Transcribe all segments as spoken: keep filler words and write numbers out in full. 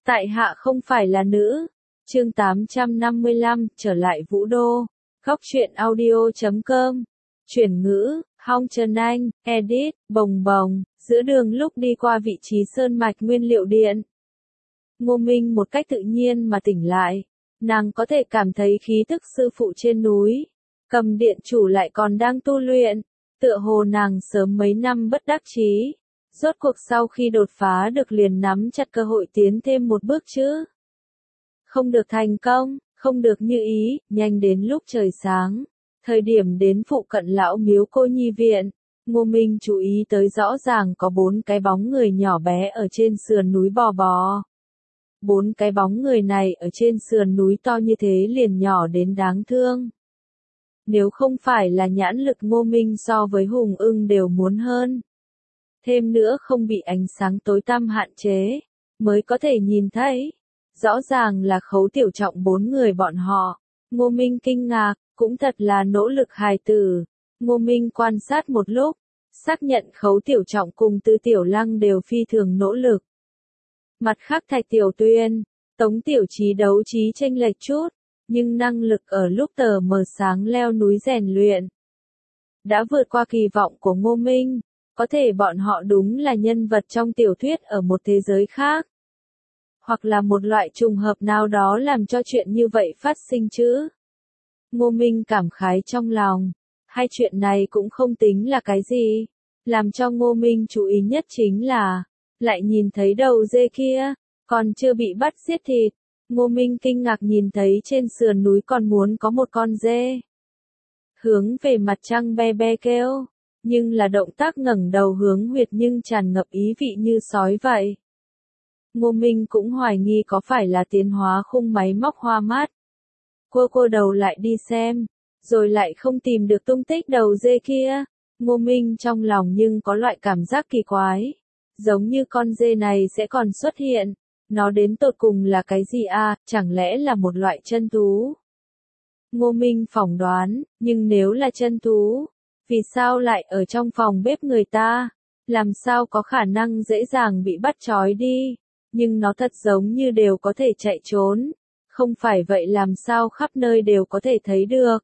Tại hạ không phải là nữ. Chương tám trăm năm mươi lăm, trở lại Vũ Đô. Góc truyện audio chấm com. Chuyển ngữ, Hong Trần Anh, edit, bồng bồng, giữa đường lúc đi qua vị trí sơn mạch nguyên liệu điện. Ngô Minh một cách tự nhiên mà tỉnh lại. Nàng có thể cảm thấy khí tức sư phụ trên núi. Cầm điện chủ lại còn đang tu luyện. Tựa hồ nàng sớm mấy năm bất đắc chí. Rốt cuộc sau khi đột phá được liền nắm chặt cơ hội tiến thêm một bước chứ. Không được thành công, không được như ý, nhanh đến lúc trời sáng. Thời điểm đến phụ cận lão miếu cô nhi viện, Ngô Minh chú ý tới rõ ràng có bốn cái bóng người nhỏ bé ở trên sườn núi bò bò. Bốn cái bóng người này ở trên sườn núi to như thế liền nhỏ đến đáng thương. Nếu không phải là nhãn lực Ngô Minh so với Hùng Ưng đều muốn hơn. Thêm nữa không bị ánh sáng tối tăm hạn chế, mới có thể nhìn thấy. Rõ ràng là Khấu Tiểu Trọng bốn người bọn họ. Ngô Minh kinh ngạc, cũng thật là nỗ lực hài tử. Ngô Minh quan sát một lúc, xác nhận Khấu Tiểu Trọng cùng Tư Tiểu Lăng đều phi thường nỗ lực. Mặt khác Thạch Tiểu Tuyên, Tống Tiểu Trí đấu trí chênh lệch chút, nhưng năng lực ở lúc tờ mờ sáng leo núi rèn luyện đã vượt qua kỳ vọng của Ngô Minh. Có thể bọn họ đúng là nhân vật trong tiểu thuyết ở một thế giới khác. Hoặc là một loại trùng hợp nào đó làm cho chuyện như vậy phát sinh chứ. Ngô Minh cảm khái trong lòng. Hai chuyện này cũng không tính là cái gì. Làm cho Ngô Minh chú ý nhất chính là, lại nhìn thấy đầu dê kia, còn chưa bị bắt giết thịt. Ngô Minh kinh ngạc nhìn thấy trên sườn núi còn muốn có một con dê. Hướng về mặt trăng be be kêu. Nhưng là động tác ngẩng đầu hướng huyệt nhưng tràn ngập ý vị như sói vậy. Ngô Minh cũng hoài nghi có phải là tiến hóa khung máy móc hoa mát. Cô cô đầu lại đi xem, rồi lại không tìm được tung tích đầu dê kia. Ngô Minh trong lòng nhưng có loại cảm giác kỳ quái. Giống như con dê này sẽ còn xuất hiện. Nó đến tột cùng là cái gì à, chẳng lẽ là một loại chân thú? Ngô Minh phỏng đoán, nhưng nếu là chân thú, vì sao lại ở trong phòng bếp người ta? Làm sao có khả năng dễ dàng bị bắt trói đi? Nhưng nó thật giống như đều có thể chạy trốn. Không phải vậy làm sao khắp nơi đều có thể thấy được?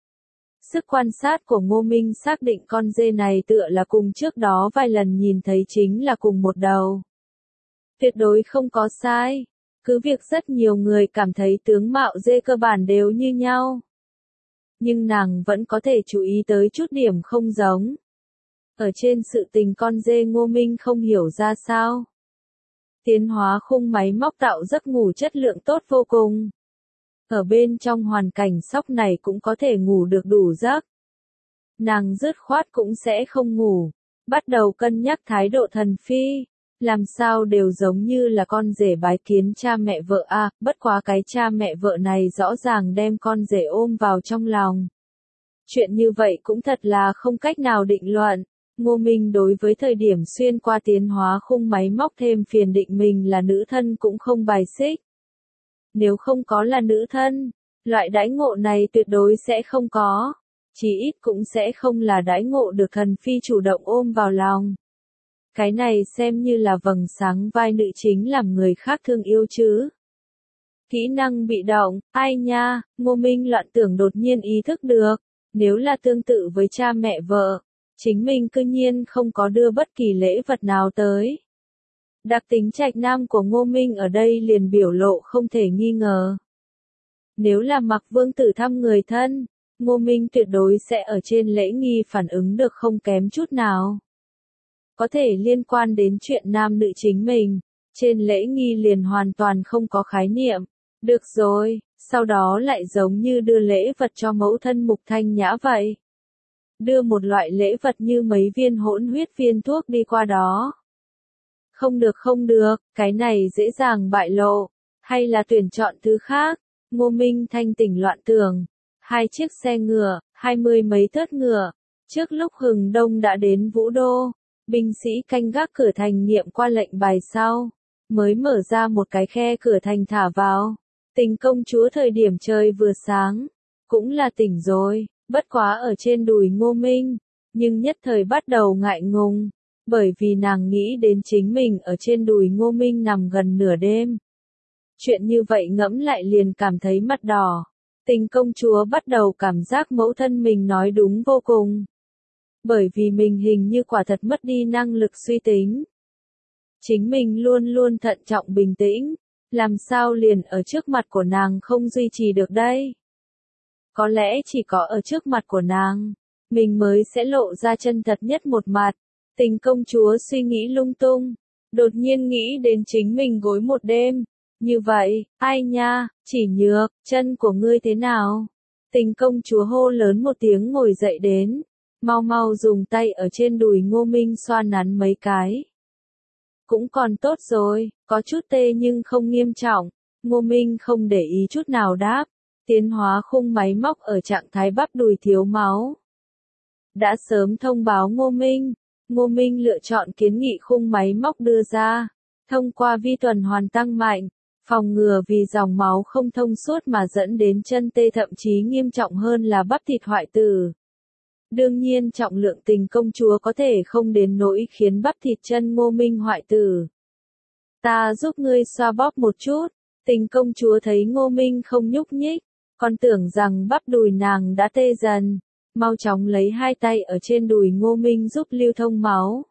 Sức quan sát của Ngô Minh xác định con dê này tựa là cùng trước đó vài lần nhìn thấy chính là cùng một đầu. Tuyệt đối không có sai. Cứ việc rất nhiều người cảm thấy tướng mạo dê cơ bản đều như nhau. Nhưng nàng vẫn có thể chú ý tới chút điểm không giống. Ở trên sự tình con dê Ngô Minh không hiểu ra sao. Tiến hóa khung máy móc tạo giấc ngủ chất lượng tốt vô cùng. Ở bên trong hoàn cảnh sóc này cũng có thể ngủ được đủ giấc. Nàng dứt khoát cũng sẽ không ngủ. Bắt đầu cân nhắc thái độ thần phi. Làm sao đều giống như là con rể bái kiến cha mẹ vợ à, bất quá cái cha mẹ vợ này rõ ràng đem con rể ôm vào trong lòng. Chuyện như vậy cũng thật là không cách nào định luận. Ngô Minh đối với thời điểm xuyên qua tiến hóa khung máy móc thêm phiền định mình là nữ thân cũng không bài xích. Nếu không có là nữ thân, loại đãi ngộ này tuyệt đối sẽ không có. Chỉ ít cũng sẽ không là đãi ngộ được thần phi chủ động ôm vào lòng. Cái này xem như là vầng sáng vai nữ chính làm người khác thương yêu chứ. Kỹ năng bị động, ai nha, Ngô Minh loạn tưởng đột nhiên ý thức được. Nếu là tương tự với cha mẹ vợ, chính mình cư nhiên không có đưa bất kỳ lễ vật nào tới. Đặc tính trạch nam của Ngô Minh ở đây liền biểu lộ không thể nghi ngờ. Nếu là Mặc Vương tử thăm người thân, Ngô Minh tuyệt đối sẽ ở trên lễ nghi phản ứng được không kém chút nào. Có thể liên quan đến chuyện nam nữ chính mình, trên lễ nghi liền hoàn toàn không có khái niệm. Được rồi, sau đó lại giống như đưa lễ vật cho mẫu thân Mục Thanh Nhã vậy. Đưa một loại lễ vật như mấy viên hỗn huyết viên thuốc đi qua đó. Không được không được, cái này dễ dàng bại lộ, hay là tuyển chọn thứ khác. Ngô Minh thanh tỉnh loạn tưởng. Hai chiếc xe ngựa, hai mươi mấy thớt ngựa, trước lúc hừng đông đã đến Vũ Đô. Binh sĩ canh gác cửa thành nghiệm qua lệnh bài sau, mới mở ra một cái khe cửa thành thả vào. Tình công chúa thời điểm trời vừa sáng, cũng là tỉnh rồi, bất quá ở trên đùi Ngô Minh, nhưng nhất thời bắt đầu ngại ngùng, bởi vì nàng nghĩ đến chính mình ở trên đùi Ngô Minh nằm gần nửa đêm. Chuyện như vậy ngẫm lại liền cảm thấy mặt đỏ. Tình công chúa bắt đầu cảm giác mẫu thân mình nói đúng vô cùng. Bởi vì mình hình như quả thật mất đi năng lực suy tính. Chính mình luôn luôn thận trọng bình tĩnh, làm sao liền ở trước mặt của nàng không duy trì được đây? Có lẽ chỉ có ở trước mặt của nàng, mình mới sẽ lộ ra chân thật nhất một mặt. Tình công chúa suy nghĩ lung tung, đột nhiên nghĩ đến chính mình gối một đêm. Như vậy, ai nha, chỉ nhược, chân của ngươi thế nào? Tình công chúa hô lớn một tiếng ngồi dậy đến, mau mau dùng tay ở trên đùi Ngô Minh xoa nắn mấy cái. Cũng còn tốt rồi, có chút tê nhưng không nghiêm trọng. Ngô Minh không để ý chút nào đáp, tiến hóa khung máy móc ở trạng thái bắp đùi thiếu máu. Đã sớm thông báo Ngô Minh, Ngô Minh lựa chọn kiến nghị khung máy móc đưa ra, thông qua vi tuần hoàn tăng mạnh, phòng ngừa vì dòng máu không thông suốt mà dẫn đến chân tê, thậm chí nghiêm trọng hơn là bắp thịt hoại tử. Đương nhiên trọng lượng tình công chúa có thể không đến nỗi khiến bắp thịt chân Ngô Minh hoại tử. Ta giúp ngươi xoa bóp một chút. Tình công chúa thấy Ngô Minh không nhúc nhích, còn tưởng rằng bắp đùi nàng đã tê dần, mau chóng lấy hai tay ở trên đùi Ngô Minh giúp lưu thông máu.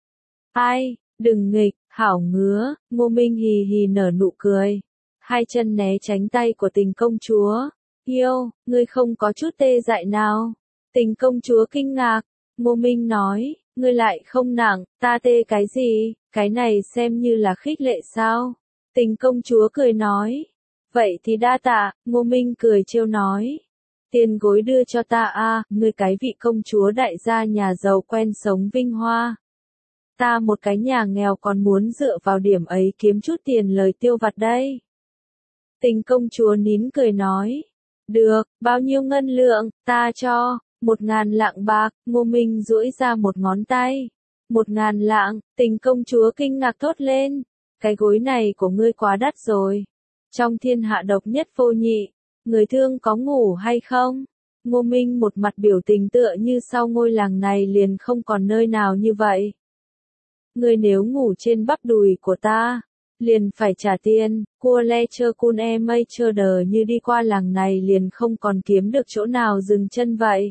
Ai, đừng nghịch, hảo ngứa. Ngô Minh hì hì nở nụ cười, hai chân né tránh tay của tình công chúa. Yêu, ngươi không có chút tê dại nào? Tình công chúa kinh ngạc. Ngô Minh nói, ngươi lại không nặng, ta tê cái gì, cái này xem như là khích lệ sao? Tình công chúa cười nói, vậy thì đa tạ. Ngô Minh cười trêu nói, tiền gối đưa cho ta a, à, ngươi cái vị công chúa đại gia nhà giàu quen sống vinh hoa. Ta một cái nhà nghèo còn muốn dựa vào điểm ấy kiếm chút tiền lời tiêu vặt đây. Tình công chúa nín cười nói, được, bao nhiêu ngân lượng, ta cho. Một ngàn lạng bạc. Ngô Minh duỗi ra một ngón tay. Một ngàn lạng. Tình công chúa kinh ngạc thốt lên, cái gối này của ngươi quá đắt rồi. Trong thiên hạ độc nhất vô nhị, người thương có ngủ hay không? Ngô Minh một mặt biểu tình tựa như sau ngôi làng này liền không còn nơi nào như vậy. Ngươi nếu ngủ trên bắp đùi của ta, liền phải trả tiền. Cua le chơ cun e mây chơ đờ như đi qua làng này liền không còn kiếm được chỗ nào dừng chân vậy.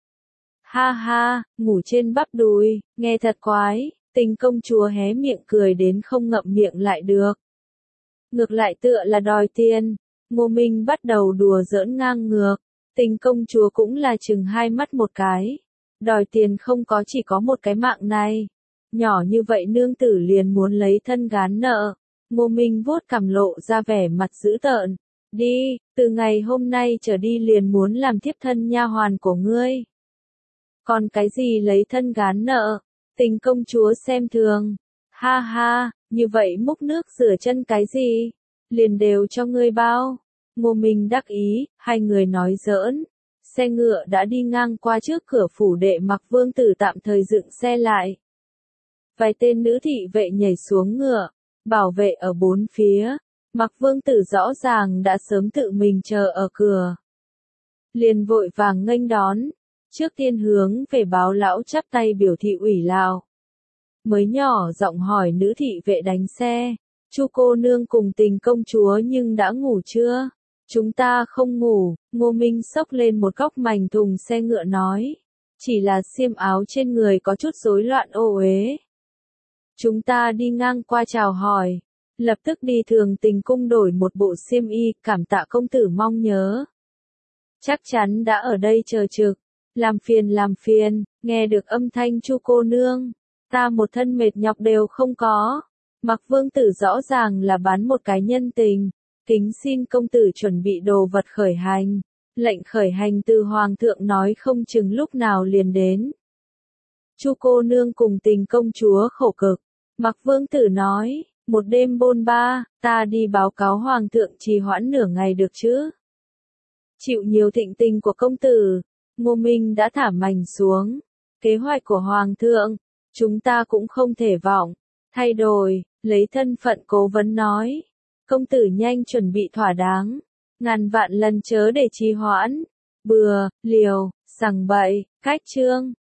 Ha ha, ngủ trên bắp đùi, nghe thật quái. Tình công chúa hé miệng cười đến không ngậm miệng lại được. Ngược lại tựa là đòi tiền. Ngô Minh bắt đầu đùa giỡn ngang ngược. Tình công chúa cũng là chừng hai mắt một cái. Đòi tiền không có chỉ có một cái mạng này. Nhỏ như vậy nương tử liền muốn lấy thân gán nợ. Ngô Minh vuốt cằm lộ ra vẻ mặt dữ tợn. Đi, từ ngày hôm nay trở đi liền muốn làm thiếp thân nha hoàn của ngươi. Còn cái gì lấy thân gán nợ? Tình công chúa xem thường. Ha ha, như vậy múc nước rửa chân cái gì? Liền đều cho ngươi bao. Ngô Minh đắc ý, hai người nói giỡn. Xe ngựa đã đi ngang qua trước cửa phủ đệ Mặc Vương Tử tạm thời dựng xe lại. Vài tên nữ thị vệ nhảy xuống ngựa, bảo vệ ở bốn phía. Mặc Vương Tử rõ ràng đã sớm tự mình chờ ở cửa. Liền vội vàng nghênh đón. Trước tiên hướng về báo lão chắp tay biểu thị ủy lạo. Mới nhỏ giọng hỏi nữ thị vệ đánh xe, Chu cô nương cùng tình công chúa nhưng đã ngủ chưa? Chúng ta không ngủ. Ngô Minh xốc lên một góc mành thùng xe ngựa nói, chỉ là xiêm áo trên người có chút rối loạn ô uế. Chúng ta đi ngang qua chào hỏi, lập tức đi Thường Tình cung đổi một bộ xiêm y, cảm tạ công tử mong nhớ. Chắc chắn đã ở đây chờ trực. Làm phiền làm phiền, nghe được âm thanh Chu cô nương, ta một thân mệt nhọc đều không có. Mặc Vương Tử rõ ràng là bán một cái nhân tình, kính xin công tử chuẩn bị đồ vật khởi hành. Lệnh khởi hành từ hoàng thượng nói không chừng lúc nào liền đến. Chu cô nương cùng tình công chúa khổ cực. Mặc Vương Tử nói, một đêm bôn ba, ta đi báo cáo hoàng thượng trì hoãn nửa ngày được chứ? Chịu nhiều thịnh tình của công tử. Ngô Minh đã thả mành xuống. Kế hoạch của Hoàng thượng, chúng ta cũng không thể vọng thay đổi. Lấy thân phận cố vấn nói, công tử nhanh chuẩn bị thỏa đáng, ngàn vạn lần chớ để trì hoãn. Bừa, liều, sằng bậy, cách chương.